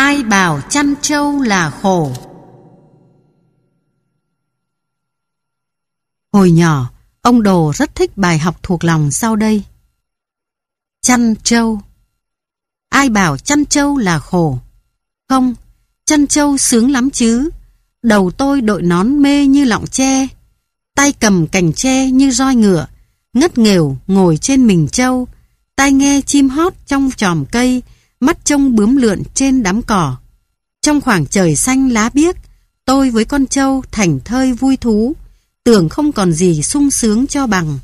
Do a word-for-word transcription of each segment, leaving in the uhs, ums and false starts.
Ai bảo chăn trâu là khổ. Hồi nhỏ, ông Đồ rất thích bài học thuộc lòng sau đây. Chăn trâu. Ai bảo chăn trâu là khổ? Không, chăn trâu sướng lắm chứ. Đầu tôi đội nón mê như lọng tre, tay cầm cành tre như roi ngựa, ngất nghèo ngồi trên mình trâu, tai nghe chim hót trong chòm cây, mắt trông bướm lượn trên đám cỏ. Trong khoảng trời xanh lá biếc, tôi với con trâu thảnh thơi vui thú, tưởng không còn gì sung sướng cho bằng.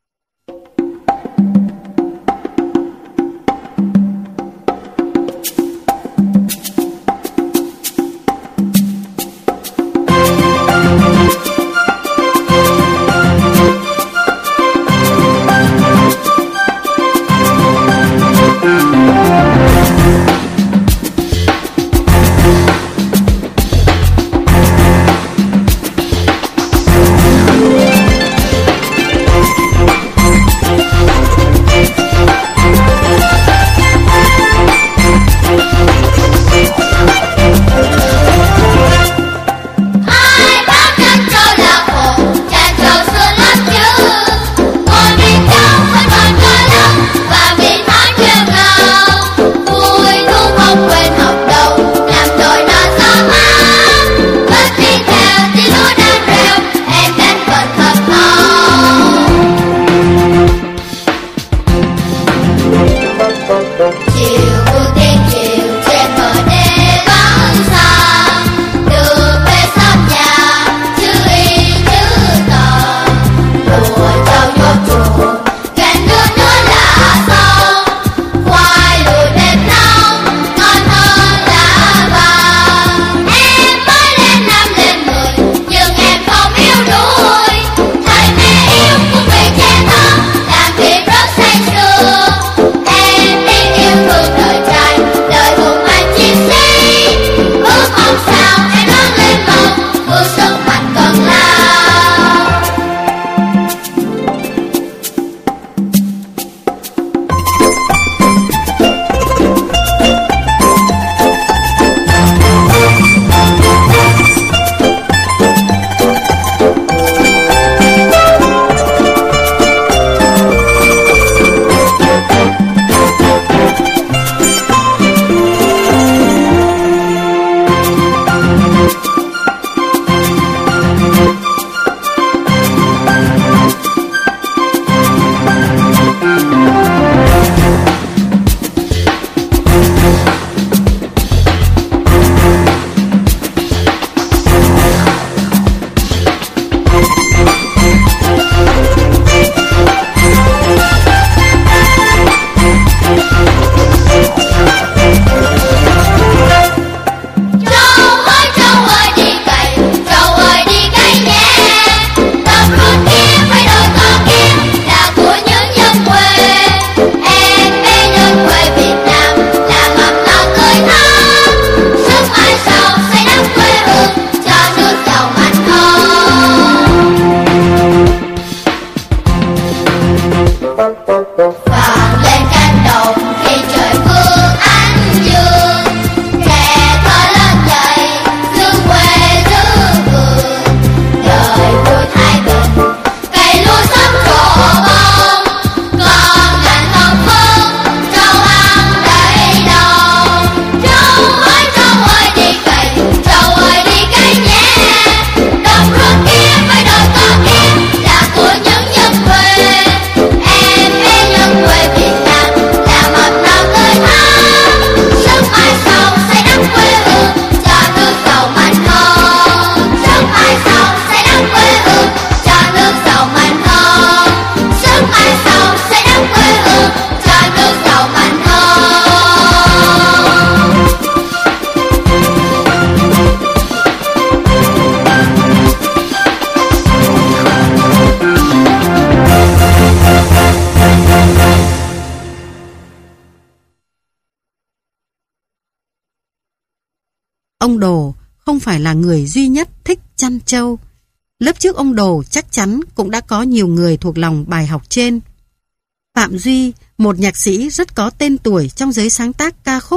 Ông Đồ không phải là người duy nhất thích chăn trâu. Lớp trước ông Đồ chắc chắn cũng đã có nhiều người thuộc lòng bài học trên. Phạm Duy, một nhạc sĩ rất có tên tuổi trong giới sáng tác ca khúc,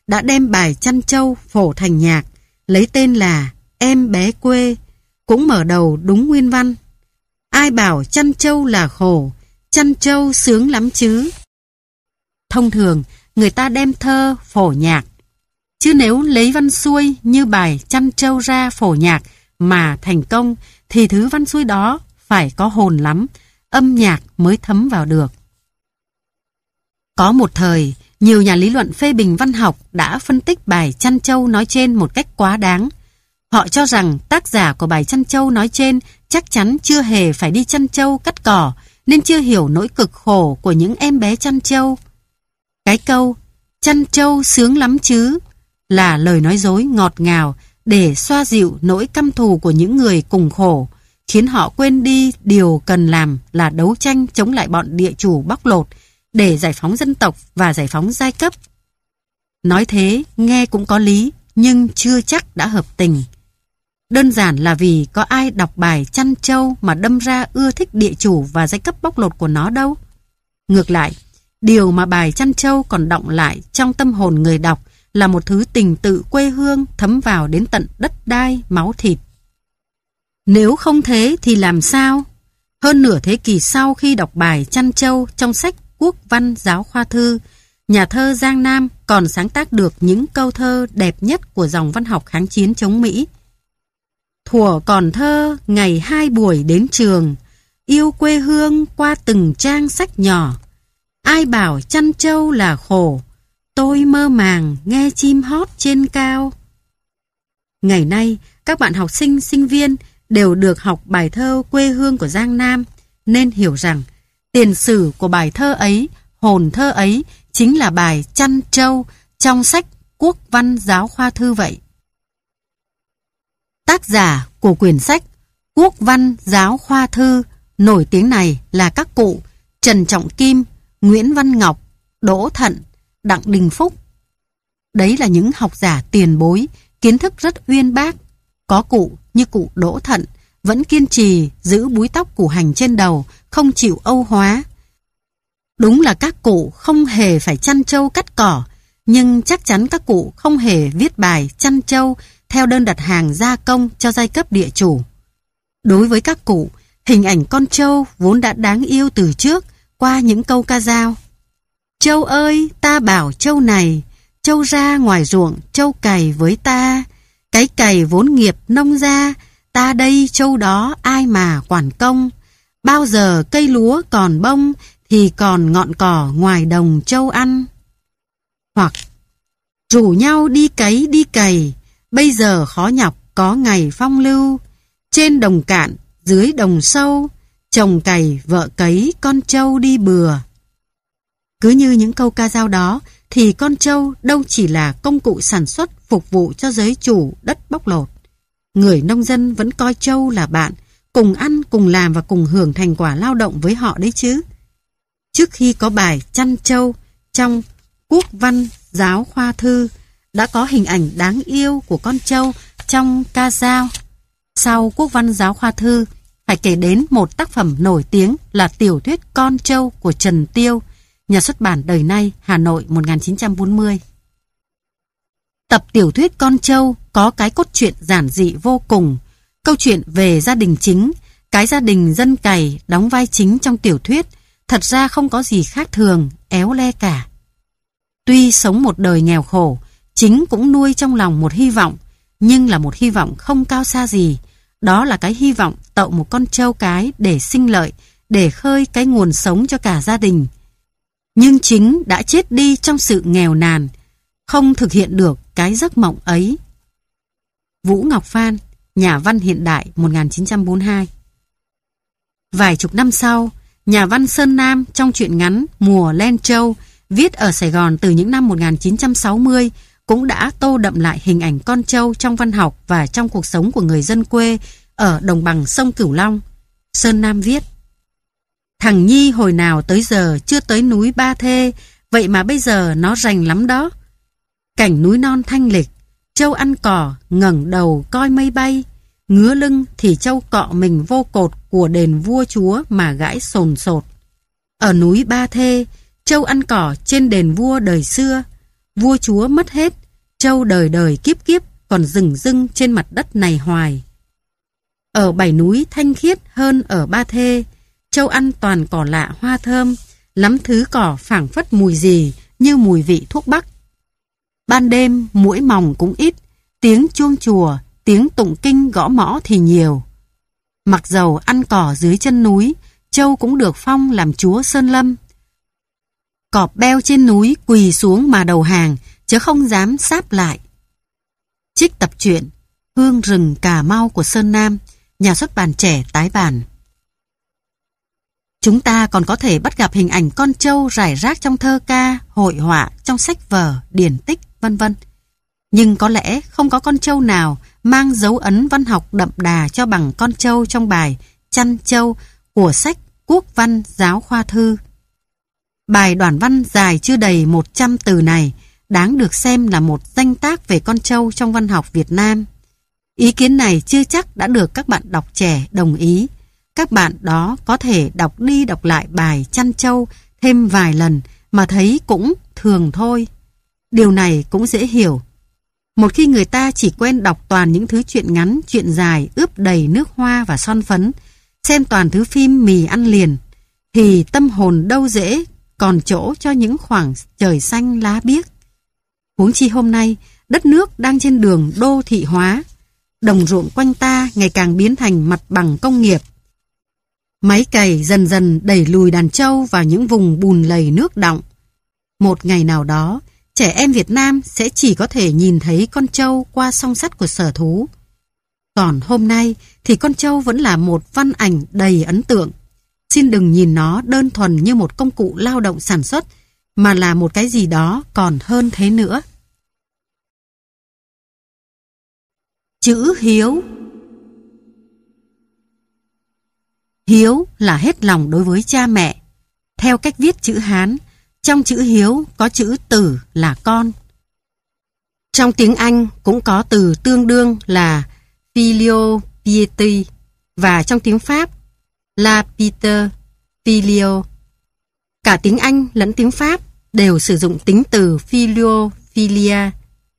đã đem bài chăn trâu phổ thành nhạc, lấy tên là Em Bé Quê, cũng mở đầu đúng nguyên văn. Ai bảo chăn trâu là khổ, chăn trâu sướng lắm chứ. Thông thường, người ta đem thơ phổ nhạc. Chứ nếu lấy văn xuôi như bài chăn trâu ra phổ nhạc mà thành công, thì thứ văn xuôi đó phải có hồn lắm, âm nhạc mới thấm vào được. Có một thời, nhiều nhà lý luận phê bình văn học đã phân tích bài chăn trâu nói trên một cách quá đáng. Họ cho rằng tác giả của bài chăn trâu nói trên chắc chắn chưa hề phải đi chăn trâu cắt cỏ, nên chưa hiểu nỗi cực khổ của những em bé chăn trâu. Cái câu chăn trâu sướng lắm chứ là lời nói dối ngọt ngào để xoa dịu nỗi căm thù của những người cùng khổ, khiến họ quên đi điều cần làm là đấu tranh chống lại bọn địa chủ bóc lột để giải phóng dân tộc và giải phóng giai cấp. Nói thế nghe cũng có lý, nhưng chưa chắc đã hợp tình. Đơn giản là vì có ai đọc bài chăn trâu mà đâm ra ưa thích địa chủ và giai cấp bóc lột của nó đâu. Ngược lại, điều mà bài chăn trâu còn đọng lại trong tâm hồn người đọc là một thứ tình tự quê hương thấm vào đến tận đất đai, máu thịt. Nếu không thế thì làm sao? Hơn nửa thế kỷ sau khi đọc bài chăn trâu trong sách Quốc văn giáo khoa thư, nhà thơ Giang Nam còn sáng tác được những câu thơ đẹp nhất của dòng văn học kháng chiến chống Mỹ. Thuở còn thơ, ngày hai buổi đến trường, yêu quê hương qua từng trang sách nhỏ. Ai bảo chăn trâu là khổ, tôi mơ màng nghe chim hót trên cao. Ngày nay, các bạn học sinh, sinh viên đều được học bài thơ quê hương của Giang Nam, nên hiểu rằng tiền sử của bài thơ ấy, hồn thơ ấy chính là bài chăn trâu trong sách Quốc văn giáo khoa thư vậy. Tác giả của quyển sách Quốc văn giáo khoa thư nổi tiếng này là các cụ Trần Trọng Kim, Nguyễn Văn Ngọc, Đỗ Thận, Đặng Đình Phúc. Đấy là những học giả tiền bối, kiến thức rất uyên bác. Có cụ như cụ Đỗ Thận vẫn kiên trì giữ búi tóc củ hành trên đầu, không chịu âu hóa. Đúng là các cụ không hề phải chăn trâu cắt cỏ, nhưng chắc chắn các cụ không hề viết bài chăn trâu theo đơn đặt hàng gia công cho giai cấp địa chủ. Đối với các cụ, hình ảnh con trâu vốn đã đáng yêu từ trước qua những câu ca dao. Trâu ơi, ta bảo trâu này, trâu ra ngoài ruộng, trâu cày với ta. Cái cày vốn nghiệp nông ra, ta đây trâu đó ai mà quản công. Bao giờ cây lúa còn bông, thì còn ngọn cỏ ngoài đồng trâu ăn. Hoặc rủ nhau đi cấy đi cày, bây giờ khó nhọc có ngày phong lưu. Trên đồng cạn, dưới đồng sâu, chồng cày vợ cấy con trâu đi bừa. Cứ như những câu ca dao đó, thì con trâu đâu chỉ là công cụ sản xuất phục vụ cho giới chủ đất bóc lột. Người nông dân vẫn coi trâu là bạn, cùng ăn, cùng làm và cùng hưởng thành quả lao động với họ đấy chứ. Trước khi có bài chăn trâu trong Quốc văn giáo khoa thư, đã có hình ảnh đáng yêu của con trâu trong ca dao. Sau Quốc văn giáo khoa thư, phải kể đến một tác phẩm nổi tiếng là tiểu thuyết Con trâu của Trần Tiêu, nhà xuất bản Đời Nay, Hà Nội một nghìn chín trăm bốn mươi. Tập tiểu thuyết Con trâu có cái cốt truyện giản dị vô cùng. Câu chuyện về gia đình chính, cái gia đình dân cày đóng vai chính trong tiểu thuyết, thật ra không có gì khác thường, éo le cả. Tuy sống một đời nghèo khổ, chính cũng nuôi trong lòng một hy vọng, nhưng là một hy vọng không cao xa gì. Đó là cái hy vọng tậu một con trâu cái để sinh lợi, để khơi cái nguồn sống cho cả gia đình. Nhưng chính đã chết đi trong sự nghèo nàn, không thực hiện được cái giấc mộng ấy. Vũ Ngọc Phan, nhà văn hiện đại, một nghìn chín trăm bốn mươi hai. Vài chục năm sau, nhà văn Sơn Nam trong truyện ngắn Mùa Len Trâu, viết ở Sài Gòn từ những năm một nghìn chín trăm sáu mươi, cũng đã tô đậm lại hình ảnh con trâu trong văn học và trong cuộc sống của người dân quê ở đồng bằng sông Cửu Long. Sơn Nam viết: Thằng Nhi hồi nào tới giờ chưa tới núi Ba Thê, vậy mà bây giờ nó rành lắm đó. Cảnh núi non thanh lịch, trâu ăn cỏ, ngẩng đầu coi mây bay, ngứa lưng thì trâu cọ mình vô cột của đền vua chúa mà gãi sồn sột. Ở núi Ba Thê, trâu ăn cỏ trên đền vua đời xưa, vua chúa mất hết, trâu đời đời kiếp kiếp còn rừng rưng trên mặt đất này hoài. Ở Bảy Núi thanh khiết hơn ở Ba Thê, trâu ăn toàn cỏ lạ hoa thơm, lắm thứ cỏ phảng phất mùi gì như mùi vị thuốc bắc. Ban đêm muỗi mòng cũng ít, tiếng chuông chùa, tiếng tụng kinh gõ mõ thì nhiều. Mặc dầu ăn cỏ dưới chân núi, trâu cũng được phong làm chúa Sơn Lâm. Cọp beo trên núi quỳ xuống mà đầu hàng, chứ không dám sáp lại. Trích tập truyện Hương rừng Cà Mau của Sơn Nam, nhà xuất bản Trẻ tái bản. Chúng ta còn có thể bắt gặp hình ảnh con trâu rải rác trong thơ ca, hội họa, trong sách vở, điển tích, vân vân. Nhưng có lẽ không có con trâu nào mang dấu ấn văn học đậm đà cho bằng con trâu trong bài Chăn Trâu của sách Quốc văn giáo khoa thư. Bài đoạn văn dài chưa đầy một trăm từ này đáng được xem là một danh tác về con trâu trong văn học Việt Nam. Ý kiến này chưa chắc đã được các bạn đọc trẻ đồng ý. Các bạn đó có thể đọc đi đọc lại bài Chăn Trâu thêm vài lần mà thấy cũng thường thôi. Điều này cũng dễ hiểu. Một khi người ta chỉ quen đọc toàn những thứ truyện ngắn, truyện dài ướp đầy nước hoa và son phấn, xem toàn thứ phim mì ăn liền, thì tâm hồn đâu dễ còn chỗ cho những khoảng trời xanh lá biếc. Huống chi hôm nay, đất nước đang trên đường đô thị hóa, đồng ruộng quanh ta ngày càng biến thành mặt bằng công nghiệp. Máy cày dần dần đẩy lùi đàn trâu vào những vùng bùn lầy nước đọng. Một ngày nào đó, trẻ em Việt Nam sẽ chỉ có thể nhìn thấy con trâu qua song sắt của sở thú. Còn hôm nay thì con trâu vẫn là một văn ảnh đầy ấn tượng. Xin đừng nhìn nó đơn thuần như một công cụ lao động sản xuất, mà là một cái gì đó còn hơn thế nữa. Chữ hiếu. Hiếu là hết lòng đối với cha mẹ. Theo cách viết chữ Hán, trong chữ hiếu có chữ tử là con. Trong tiếng Anh cũng có từ tương đương là filial piety, và trong tiếng Pháp là Peter filio. Cả tiếng Anh lẫn tiếng Pháp đều sử dụng tính từ filio philia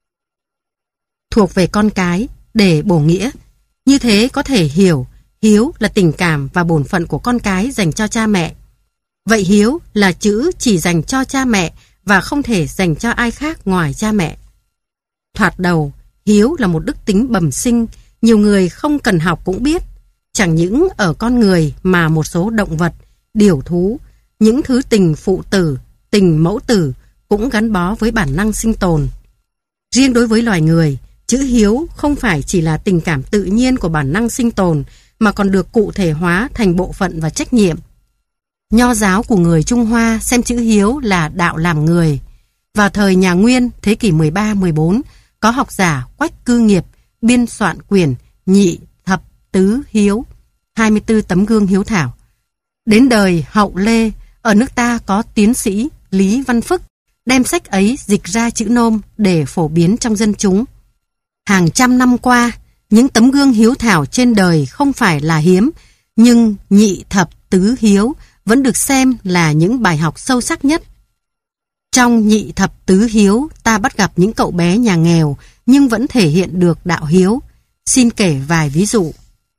thuộc về con cái để bổ nghĩa. Như thế có thể hiểu hiếu là tình cảm và bổn phận của con cái dành cho cha mẹ. Vậy hiếu là chữ chỉ dành cho cha mẹ và không thể dành cho ai khác ngoài cha mẹ. Thoạt đầu, hiếu là một đức tính bẩm sinh, nhiều người không cần học cũng biết. Chẳng những ở con người mà một số động vật, điểu thú, những thứ tình phụ tử, tình mẫu tử cũng gắn bó với bản năng sinh tồn. Riêng đối với loài người, chữ hiếu không phải chỉ là tình cảm tự nhiên của bản năng sinh tồn, mà còn được cụ thể hóa thành bộ phận và trách nhiệm. Nho giáo của người Trung Hoa xem chữ hiếu là đạo làm người. Vào thời nhà Nguyên, thế kỷ mười ba mười bốn, có học giả Quách Cư Nghiệp biên soạn quyển Nhị Thập Tứ Hiếu, hai mươi tư tấm gương hiếu thảo. Đến đời Hậu Lê, ở nước ta có tiến sĩ Lý Văn Phức đem sách ấy dịch ra chữ nôm để phổ biến trong dân chúng. Hàng trăm năm qua, những tấm gương hiếu thảo trên đời không phải là hiếm, nhưng Nhị Thập Tứ Hiếu vẫn được xem là những bài học sâu sắc nhất. Trong Nhị Thập Tứ Hiếu, ta bắt gặp những cậu bé nhà nghèo nhưng vẫn thể hiện được đạo hiếu. Xin kể vài ví dụ.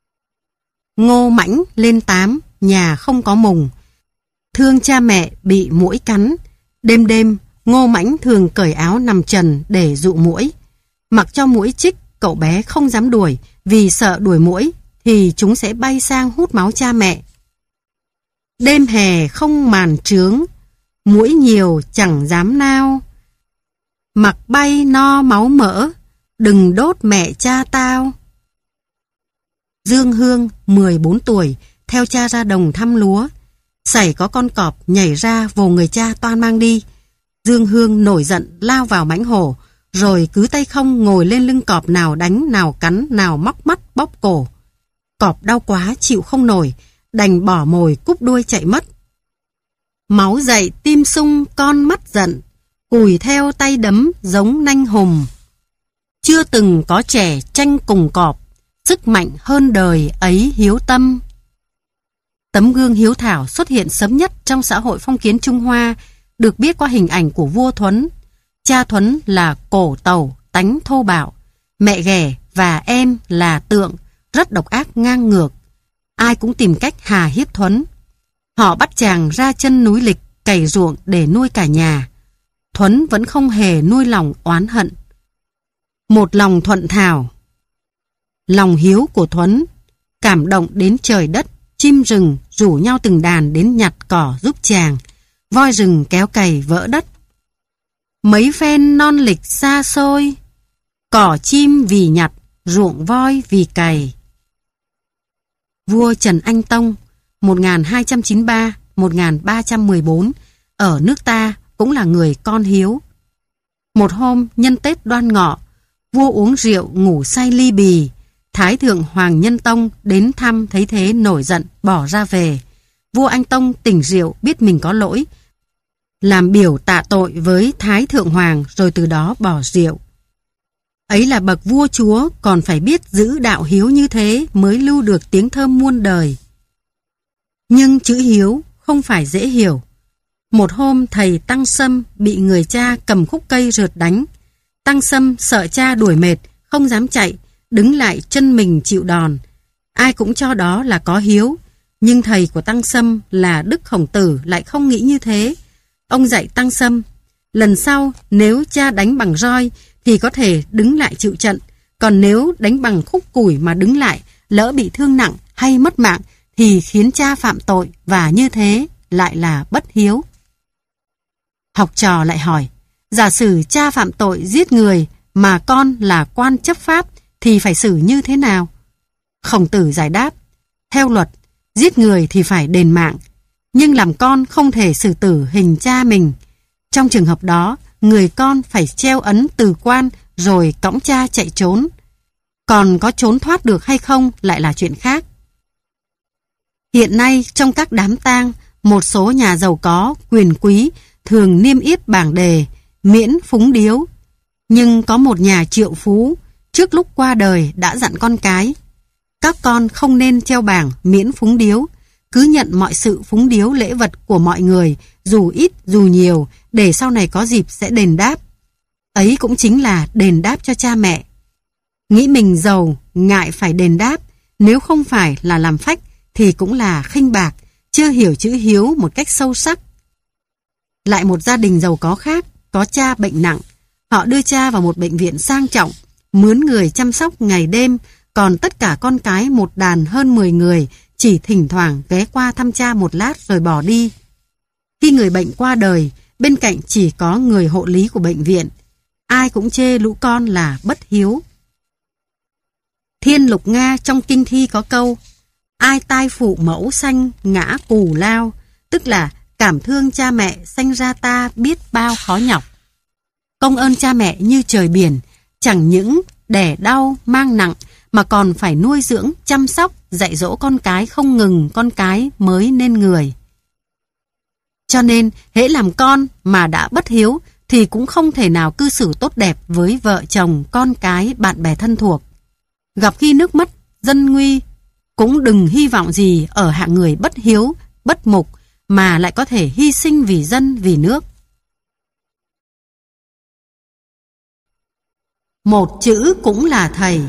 Ngô Mãnh lên tám, nhà không có mùng. Thương cha mẹ bị muỗi cắn. Đêm đêm, Ngô Mãnh thường cởi áo nằm trần để dụ muỗi. Mặc cho muỗi chích, cậu bé không dám đuổi, vì sợ đuổi muỗi thì chúng sẽ bay sang hút máu cha mẹ. Đêm hè không màn trướng, muỗi nhiều chẳng dám nao. Mặc bay no máu mỡ, đừng đốt mẹ cha tao. Dương Hương, mười bốn tuổi, theo cha ra đồng thăm lúa. Xảy có con cọp nhảy ra vồ người cha toan mang đi. Dương Hương nổi giận lao vào mãnh hổ, rồi cứ tay không ngồi lên lưng cọp, nào đánh, nào cắn, nào móc mắt, bóp cổ. Cọp đau quá chịu không nổi, đành bỏ mồi cúp đuôi chạy mất. Máu dậy tim sung con mắt giận, cùi theo tay đấm giống nanh hùng. Chưa từng có trẻ tranh cùng cọp, sức mạnh hơn đời ấy hiếu tâm. Tấm gương hiếu thảo xuất hiện sớm nhất trong xã hội phong kiến Trung Hoa, được biết qua hình ảnh của vua Thuấn. Cha Thuấn là Cổ Tẩu, tánh thô bạo. Mẹ ghẻ và em là Tượng, rất độc ác ngang ngược. Ai cũng tìm cách hà hiếp Thuấn. Họ bắt chàng ra chân núi Lịch cày ruộng để nuôi cả nhà. Thuấn vẫn không hề nuôi lòng oán hận. Một lòng thuận thảo. Lòng hiếu của Thuấn cảm động đến trời đất, chim rừng rủ nhau từng đàn đến nhặt cỏ giúp chàng. Voi rừng kéo cày vỡ đất. Mấy phen non Lịch xa xôi, cỏ chim vì nhặt, ruộng voi vì cày. Vua Trần Anh Tông một nghìn hai trăm chín mươi ba đến một nghìn ba trăm mười bốn ở nước ta cũng là người con hiếu. Một hôm nhân Tết Đoan Ngọ, vua uống rượu ngủ say ly bì. Thái thượng Hoàng Nhân Tông đến thăm thấy thế nổi giận bỏ ra về. Vua Anh Tông tỉnh rượu biết mình có lỗi, làm biểu tạ tội với Thái thượng Hoàng rồi từ đó bỏ rượu. Ấy là bậc vua chúa còn phải biết giữ đạo hiếu như thế mới lưu được tiếng thơm muôn đời. Nhưng chữ hiếu không phải dễ hiểu. Một hôm thầy Tăng Sâm bị người cha cầm khúc cây rượt đánh. Tăng Sâm sợ cha đuổi mệt, không dám chạy, đứng lại chân mình chịu đòn. Ai cũng cho đó là có hiếu, nhưng thầy của Tăng Sâm là Đức Khổng Tử lại không nghĩ như thế. Ông dạy Tăng Sâm, lần sau nếu cha đánh bằng roi thì có thể đứng lại chịu trận, còn nếu đánh bằng khúc củi mà đứng lại, lỡ bị thương nặng hay mất mạng thì khiến cha phạm tội, và như thế lại là bất hiếu. Học trò lại hỏi, giả sử cha phạm tội giết người mà con là quan chấp pháp thì phải xử như thế nào? Khổng Tử giải đáp, theo luật, giết người thì phải đền mạng, nhưng làm con không thể xử tử hình cha mình. Trong trường hợp đó, người con phải treo ấn từ quan rồi cõng cha chạy trốn. Còn có trốn thoát được hay không lại là chuyện khác. Hiện nay trong các đám tang, một số nhà giàu có, quyền quý thường niêm yết bảng đề miễn phúng điếu. Nhưng có một nhà triệu phú trước lúc qua đời đã dặn con cái, các con không nên treo bảng miễn phúng điếu, cứ nhận mọi sự phúng điếu lễ vật của mọi người, dù ít dù nhiều, để sau này có dịp sẽ đền đáp. Ấy cũng chính là đền đáp cho cha mẹ. Nghĩ mình giàu, ngại phải đền đáp, nếu không phải là làm phách thì cũng là khinh bạc, chưa hiểu chữ hiếu một cách sâu sắc. Lại một gia đình giàu có khác, có cha bệnh nặng. Họ đưa cha vào một bệnh viện sang trọng, mướn người chăm sóc ngày đêm, còn tất cả con cái một đàn hơn mười người chỉ thỉnh thoảng ghé qua thăm cha một lát rồi bỏ đi. Khi người bệnh qua đời, bên cạnh chỉ có người hộ lý của bệnh viện. Ai cũng chê lũ con là bất hiếu. Thiên Lục Nga trong kinh thi có câu, ai tai phụ mẫu sanh ngã cù lao, tức là cảm thương cha mẹ sanh ra ta biết bao khó nhọc. Công ơn cha mẹ như trời biển, chẳng những đẻ đau mang nặng mà còn phải nuôi dưỡng, chăm sóc, dạy dỗ con cái không ngừng, con cái mới nên người. Cho nên, hễ làm con mà đã bất hiếu thì cũng không thể nào cư xử tốt đẹp với vợ chồng, con cái, bạn bè thân thuộc. Gặp khi nước mất, dân nguy, cũng đừng hy vọng gì ở hạng người bất hiếu, bất mục, mà lại có thể hy sinh vì dân, vì nước. Một chữ cũng là thầy.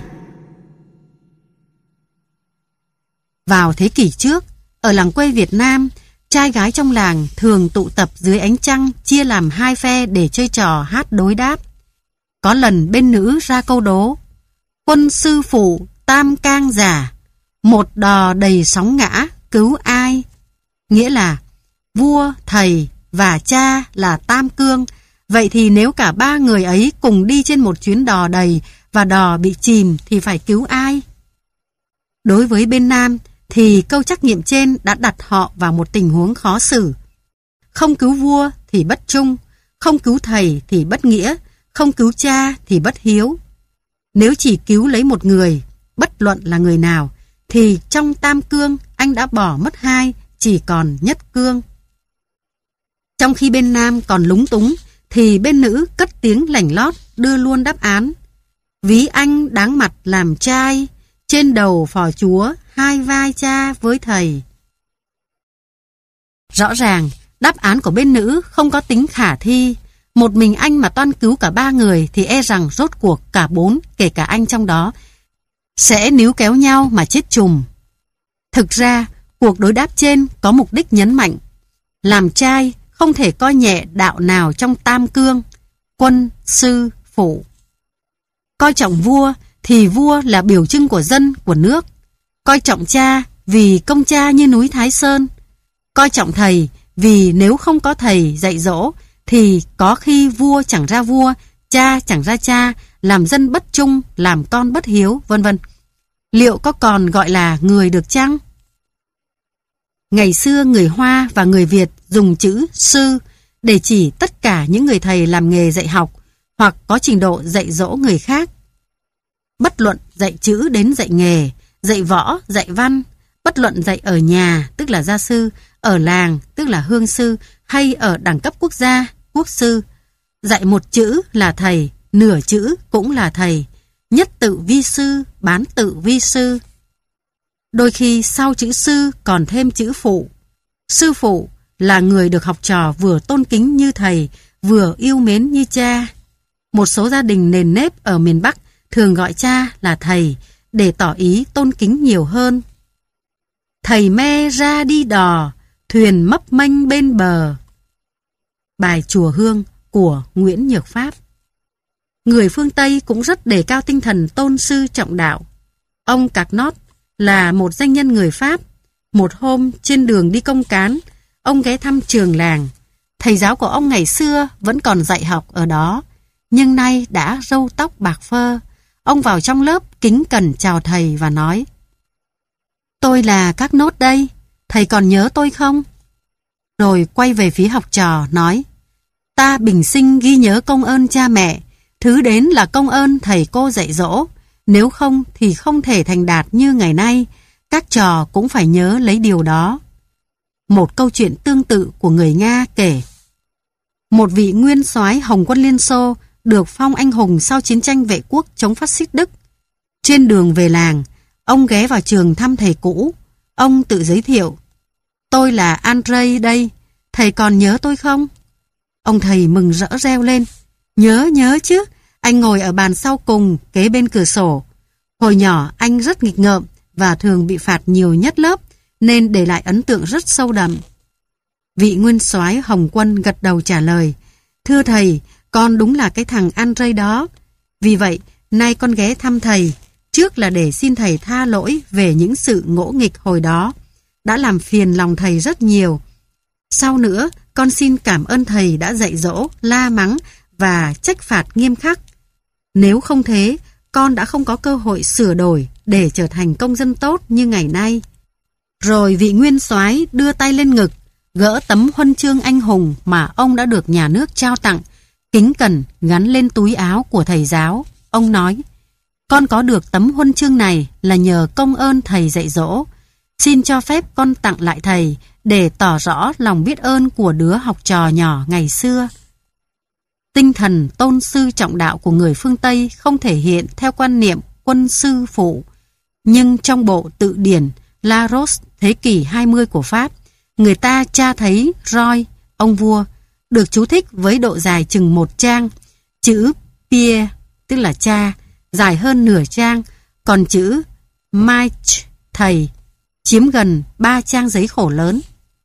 Vào thế kỷ trước, ở làng quê Việt Nam, trai gái trong làng thường tụ tập dưới ánh trăng, chia làm hai phe để chơi trò hát đối đáp. Có lần bên nữ ra câu đố, quân sư phụ tam cang giả, một đò đầy sóng ngã, cứu ai? Nghĩa là vua, thầy và cha là tam cương. Vậy thì nếu cả ba người ấy cùng đi trên một chuyến đò đầy và đò bị chìm thì phải cứu ai? Đối với bên Nam thì câu trắc nghiệm trên đã đặt họ vào một tình huống khó xử. Không cứu vua thì bất trung, không cứu thầy thì bất nghĩa, không cứu cha thì bất hiếu. Nếu chỉ cứu lấy một người, bất luận là người nào, thì trong tam cương anh đã bỏ mất hai, chỉ còn nhất cương. Trong khi bên Nam còn lúng túng, thì bên nữ cất tiếng lảnh lót đưa luôn đáp án. Ví anh đáng mặt làm trai, trên đầu phò chúa, hai vai cha với thầy. Rõ ràng, đáp án của bên nữ không có tính khả thi. Một mình anh mà toan cứu cả ba người thì e rằng rốt cuộc cả bốn, kể cả anh trong đó, sẽ níu kéo nhau mà chết chùm. Thực ra, cuộc đối đáp trên có mục đích nhấn mạnh làm trai không thể coi nhẹ đạo nào trong tam cương, quân, sư, phụ. Coi trọng vua thì vua là biểu trưng của dân, của nước. Coi trọng cha vì công cha như núi Thái Sơn. Coi trọng thầy vì nếu không có thầy dạy dỗ thì có khi vua chẳng ra vua, cha chẳng ra cha, làm dân bất trung, làm con bất hiếu, vân vân. Liệu có còn gọi là người được chăng? Ngày xưa người Hoa và người Việt dùng chữ sư để chỉ tất cả những người thầy làm nghề dạy học hoặc có trình độ dạy dỗ người khác. Bất luận dạy chữ đến dạy nghề, dạy võ, dạy văn, bất luận dạy ở nhà, tức là gia sư, ở làng, tức là hương sư, hay ở đẳng cấp quốc gia, quốc sư. Dạy một chữ là thầy, nửa chữ cũng là thầy, nhất tự vi sư, bán tự vi sư. Đôi khi sau chữ sư còn thêm chữ phụ. Sư phụ là người được học trò vừa tôn kính như thầy, vừa yêu mến như cha. Một số gia đình nền nếp ở miền Bắc thường gọi cha là thầy để tỏ ý tôn kính nhiều hơn. Thầy me ra đi đò, thuyền mấp mênh bên bờ. Bài Chùa Hương của Nguyễn Nhược Pháp. Người phương Tây cũng rất đề cao tinh thần tôn sư trọng đạo. Ông Carnot là một danh nhân người Pháp. Một hôm trên đường đi công cán, ông ghé thăm trường làng. Thầy giáo của ông ngày xưa vẫn còn dạy học ở đó, nhưng nay đã râu tóc bạc phơ. Ông vào trong lớp kính cẩn chào thầy và nói: "Tôi là Carnot đây, thầy còn nhớ tôi không?" Rồi quay về phía học trò nói: "Ta bình sinh ghi nhớ công ơn cha mẹ, thứ đến là công ơn thầy cô dạy dỗ. Nếu không thì không thể thành đạt như ngày nay. Các trò cũng phải nhớ lấy điều đó." Một câu chuyện tương tự của người Nga kể: một vị nguyên soái Hồng quân Liên Xô được phong anh hùng sau chiến tranh vệ quốc chống phát xít Đức. Trên đường về làng, ông ghé vào trường thăm thầy cũ. Ông tự giới thiệu: "Tôi là Andrei đây, thầy còn nhớ tôi không?" Ông thầy mừng rỡ reo lên: "Nhớ, nhớ chứ, anh ngồi ở bàn sau cùng kế bên cửa sổ. Hồi nhỏ anh rất nghịch ngợm và thường bị phạt nhiều nhất lớp, nên để lại ấn tượng rất sâu đậm." Vị nguyên soái Hồng quân gật đầu trả lời: "Thưa thầy, con đúng là cái thằng Andrei đó. Vì vậy, nay con ghé thăm thầy, trước là để xin thầy tha lỗi về những sự ngỗ nghịch hồi đó, đã làm phiền lòng thầy rất nhiều. Sau nữa, con xin cảm ơn thầy đã dạy dỗ, la mắng và trách phạt nghiêm khắc. Nếu không thế, con đã không có cơ hội sửa đổi để trở thành công dân tốt như ngày nay." Rồi vị nguyên soái đưa tay lên ngực, gỡ tấm huân chương anh hùng mà ông đã được nhà nước trao tặng, kính cẩn gắn lên túi áo của thầy giáo. Ông nói: "Con có được tấm huân chương này là nhờ công ơn thầy dạy dỗ. Xin cho phép con tặng lại thầy để tỏ rõ lòng biết ơn của đứa học trò nhỏ ngày xưa." Tinh thần tôn sư trọng đạo của người phương Tây không thể hiện theo quan niệm quân sư phụ, nhưng trong bộ tự điển Larousse thế kỷ hai mươi của Pháp, người ta tra thấy Roy, ông vua, được chú thích với độ dài chừng một trang. Chữ Pierre, tức là cha, dài hơn nửa trang, còn chữ Maître, thầy, chiếm gần ba trang giấy khổ lớn.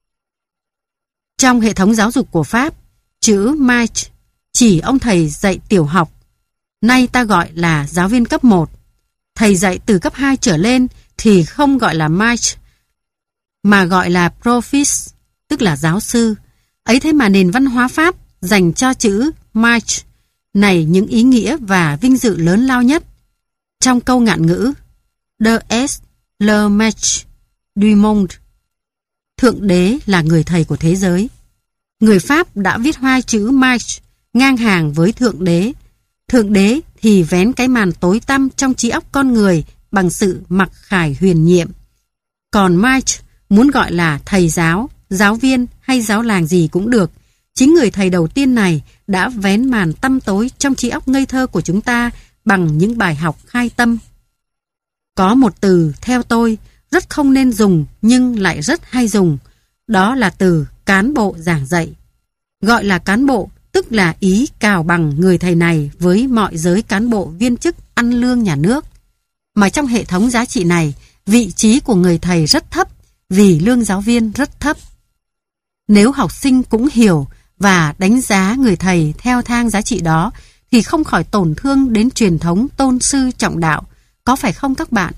Trong hệ thống giáo dục của Pháp, chữ Maître chỉ ông thầy dạy tiểu học. Nay ta gọi là giáo viên cấp một. Thầy dạy từ cấp hai trở lên thì không gọi là Maître, mà gọi là Profis, tức là giáo sư. Ấy thế mà nền văn hóa Pháp dành cho chữ Maître này những ý nghĩa và vinh dự lớn lao nhất. Trong câu ngạn ngữ "De est le maître du monde", Thượng Đế là người thầy của thế giới. Người Pháp đã viết hoa chữ Maître ngang hàng với Thượng Đế. Thượng Đế thì vén cái màn tối tăm trong trí óc con người bằng sự mặc khải huyền nhiệm. Còn Maître muốn gọi là thầy giáo, giáo viên hay giáo làng gì cũng được. Chính người thầy đầu tiên này đã vén màn tăm tối trong trí óc ngây thơ của chúng ta bằng những bài học khai tâm. Có một từ theo tôi rất không nên dùng nhưng lại rất hay dùng. Đó là từ cán bộ giảng dạy. Gọi là cán bộ tức là ý cào bằng người thầy này với mọi giới cán bộ viên chức ăn lương nhà nước. Mà trong hệ thống giá trị này, vị trí của người thầy rất thấp vì lương giáo viên rất thấp. Nếu học sinh cũng hiểu và đánh giá người thầy theo thang giá trị đó thì không khỏi tổn thương đến truyền thống tôn sư trọng đạo, có phải không các bạn?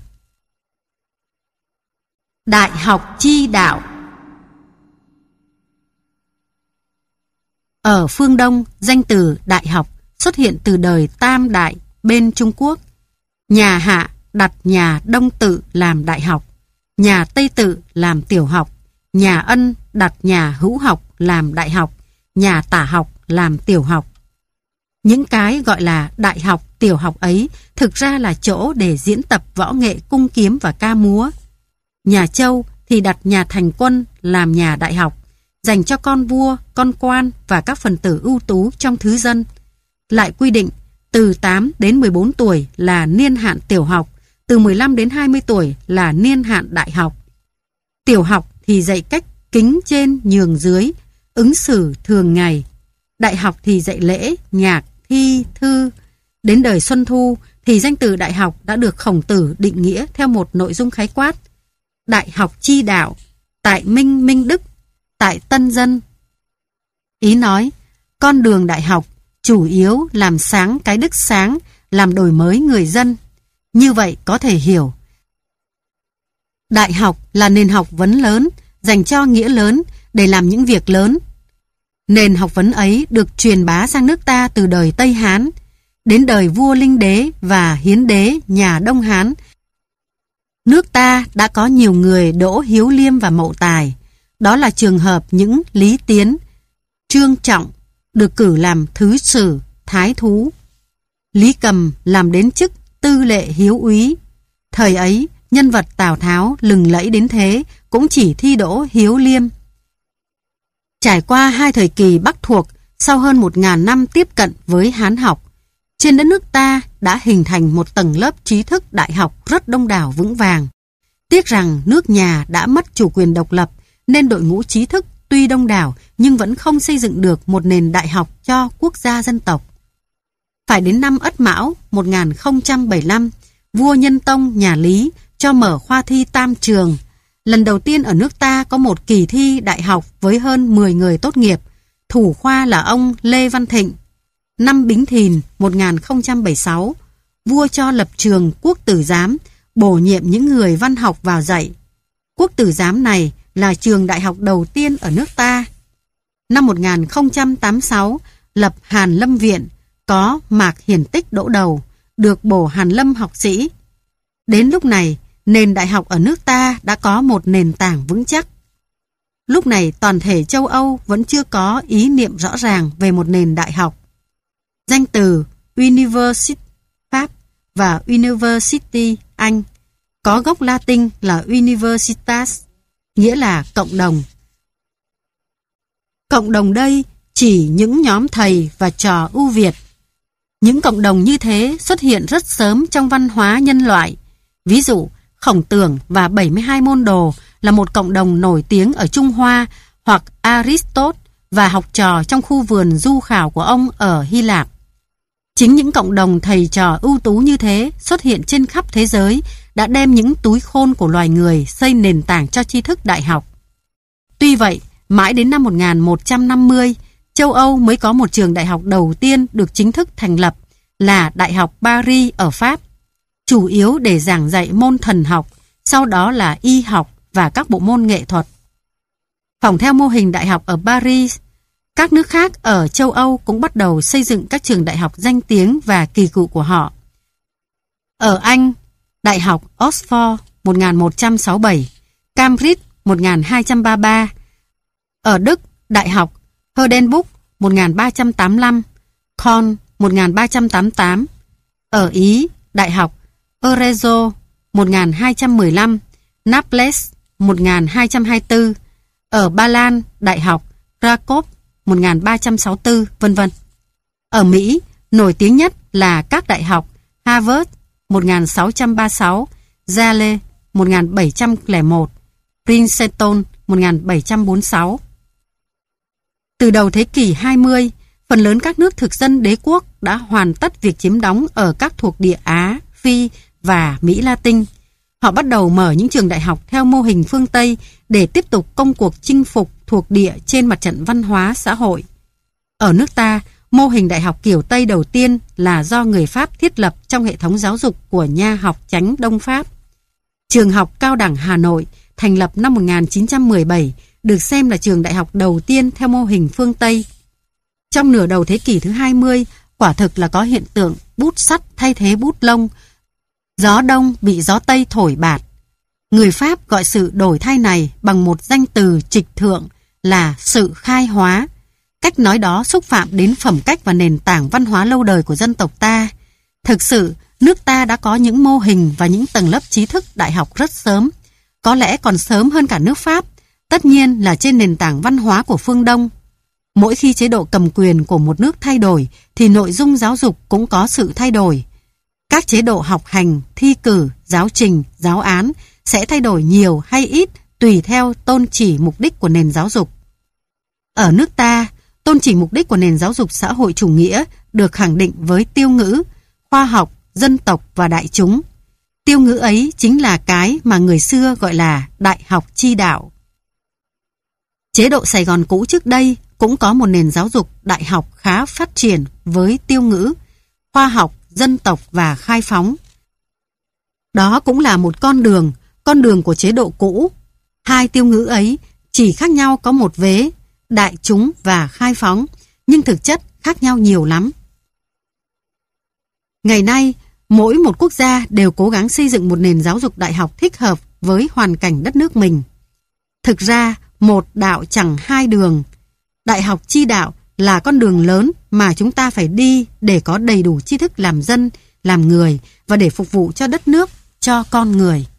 Đại học chi đạo. Ở phương Đông, danh từ đại học xuất hiện từ đời Tam Đại bên Trung Quốc. Nhà Hạ đặt nhà Đông Tự làm đại học, nhà Tây Tự làm tiểu học, nhà Ân đặt nhà Hữu học làm đại học, nhà Tả học làm tiểu học. Những cái gọi là đại học, tiểu học ấy thực ra là chỗ để diễn tập võ nghệ cung kiếm và ca múa. Nhà Châu thì đặt nhà Thành Quân làm nhà đại học, dành cho con vua, con quan và các phần tử ưu tú trong thứ dân. Lại quy định từ tám đến mười bốn tuổi là niên hạn tiểu học, từ mười lăm đến hai mươi tuổi là niên hạn đại học. Tiểu học thì dạy cách kính trên nhường dưới, ứng xử thường ngày. Đại học thì dạy lễ, nhạc, thi, thư. Đến đời Xuân Thu thì danh từ đại học đã được Khổng Tử định nghĩa theo một nội dung khái quát. Đại học chi đạo, tại minh minh đức, tại tân dân. Ý nói, con đường đại học chủ yếu làm sáng cái đức sáng, làm đổi mới người dân. Như vậy có thể hiểu. Đại học là nền học vấn lớn, dành cho nghĩa lớn để làm những việc lớn. Nền học vấn ấy được truyền bá sang nước ta từ đời Tây Hán, đến đời vua Linh Đế và Hiến Đế nhà Đông Hán. Nước ta đã có nhiều người đỗ hiếu liêm và mậu tài. Đó là trường hợp những Lý Tiến, Trương Trọng được cử làm thứ sử, thái thú. Lý Cầm làm đến chức tư lệ hiếu úy. Thời ấy, nhân vật Tào Tháo lừng lẫy đến thế cũng chỉ thi đỗ hiếu liêm. Trải qua hai thời kỳ Bắc thuộc, sau hơn một ngàn năm tiếp cận với Hán học, trên đất nước ta đã hình thành một tầng lớp trí thức đại học rất đông đảo vững vàng. Tiếc rằng nước nhà đã mất chủ quyền độc lập, nên đội ngũ trí thức tuy đông đảo nhưng vẫn không xây dựng được một nền đại học cho quốc gia dân tộc. Phải đến năm Ất Mão một nghìn không trăm bảy mươi lăm, vua Nhân Tông nhà Lý cho mở khoa thi Tam Trường. Lần đầu tiên ở nước ta có một kỳ thi đại học với hơn mười người tốt nghiệp. Thủ khoa là ông Lê Văn Thịnh. Năm Bính Thìn một nghìn không trăm bảy mươi sáu, vua cho lập trường Quốc Tử Giám, bổ nhiệm những người văn học vào dạy. Quốc Tử Giám này là trường đại học đầu tiên ở nước ta. Năm một nghìn không trăm tám mươi sáu, lập Hàn Lâm Viện, có Mạc Hiển Tích đỗ đầu, được bổ Hàn Lâm học sĩ. Đến lúc này, nền đại học ở nước ta đã có một nền tảng vững chắc. Lúc này toàn thể châu Âu vẫn chưa có ý niệm rõ ràng về một nền đại học. Danh từ University Pháp và University Anh có gốc Latin là Universitas, nghĩa là cộng đồng. Cộng đồng đây chỉ những nhóm thầy và trò ưu việt. Những cộng đồng như thế xuất hiện rất sớm trong văn hóa nhân loại. Ví dụ, Khổng Tưởng và bảy mươi hai môn đồ là một cộng đồng nổi tiếng ở Trung Hoa, hoặc Aristotle và học trò trong khu vườn du khảo của ông ở Hy Lạp. Chính những cộng đồng thầy trò ưu tú như thế xuất hiện trên khắp thế giới đã đem những túi khôn của loài người xây nền tảng cho tri thức đại học. Tuy vậy, mãi đến năm một nghìn một trăm năm mươi, châu Âu mới có một trường đại học đầu tiên được chính thức thành lập là Đại học Paris ở Pháp, chủ yếu để giảng dạy môn thần học, sau đó là y học và các bộ môn nghệ thuật. Phỏng theo mô hình đại học ở Paris, các nước khác ở châu Âu cũng bắt đầu xây dựng các trường đại học danh tiếng và kỳ cựu của họ. Ở Anh, Đại học Oxford một nghìn một trăm sáu mươi bảy, Cambridge một nghìn hai trăm ba mươi ba. Ở Đức, Đại học Heidelberg một nghìn ba trăm tám mươi lăm, Bonn một nghìn ba trăm tám mươi tám. Ở Ý, Đại học Arezzo một nghìn hai trăm mười lăm, Naples một nghìn hai trăm hai mươi tư. Ở Ba Lan, Đại học Krakow một nghìn ba trăm sáu mươi tư, vân vân. Ở Mỹ, nổi tiếng nhất là các đại học Harvard một nghìn sáu trăm ba mươi sáu, Yale một nghìn bảy trăm lẻ một, Princeton một nghìn bảy trăm bốn mươi sáu. Từ đầu thế kỷ hai mươi, Phần lớn các nước thực dân đế quốc đã hoàn tất việc chiếm đóng ở các thuộc địa Á, Phi và Mỹ Latin. Họ bắt đầu mở những trường đại học theo mô hình phương Tây để tiếp tục công cuộc chinh phục thuộc địa trên mặt trận văn hóa xã hội. Ở nước ta, mô hình đại học kiểu Tây đầu tiên là do người Pháp thiết lập trong hệ thống giáo dục của nha học chánh Đông Pháp. Trường học Cao đẳng Hà Nội thành lập năm một nghìn chín trăm mười bảy, được xem là trường đại học đầu tiên theo mô hình phương Tây. Trong nửa đầu thế kỷ thứ hai mươi, quả thực là có hiện tượng bút sắt thay thế bút lông, gió đông bị gió Tây thổi bạt. Người Pháp gọi sự đổi thay này bằng một danh từ trịch thượng là sự khai hóa. Cách nói đó xúc phạm đến phẩm cách và nền tảng văn hóa lâu đời của dân tộc ta. Thực sự, nước ta đã có những mô hình và những tầng lớp trí thức đại học rất sớm, có lẽ còn sớm hơn cả nước Pháp, tất nhiên là trên nền tảng văn hóa của phương Đông. Mỗi khi chế độ cầm quyền của một nước thay đổi thì nội dung giáo dục cũng có sự thay đổi. Các chế độ học hành, thi cử, giáo trình, giáo án sẽ thay đổi nhiều hay ít tùy theo tôn chỉ mục đích của nền giáo dục. Ở nước ta, tôn chỉ mục đích của nền giáo dục xã hội chủ nghĩa được khẳng định với tiêu ngữ, khoa học, dân tộc và đại chúng. Tiêu ngữ ấy chính là cái mà người xưa gọi là đại học chi đạo. Chế độ Sài Gòn cũ trước đây cũng có một nền giáo dục đại học khá phát triển với tiêu ngữ, khoa học, dân tộc và khai phóng. Đó cũng là một con đường, con đường của chế độ cũ. Hai tiêu ngữ ấy chỉ khác nhau có một vế, đại chúng và khai phóng, nhưng thực chất khác nhau nhiều lắm. Ngày nay, mỗi một quốc gia đều cố gắng xây dựng một nền giáo dục đại học thích hợp với hoàn cảnh đất nước mình. Thực ra, một đạo chẳng hai đường. Đại học chi đạo là con đường lớn mà chúng ta phải đi để có đầy đủ tri thức làm dân, làm người và để phục vụ cho đất nước, cho con người.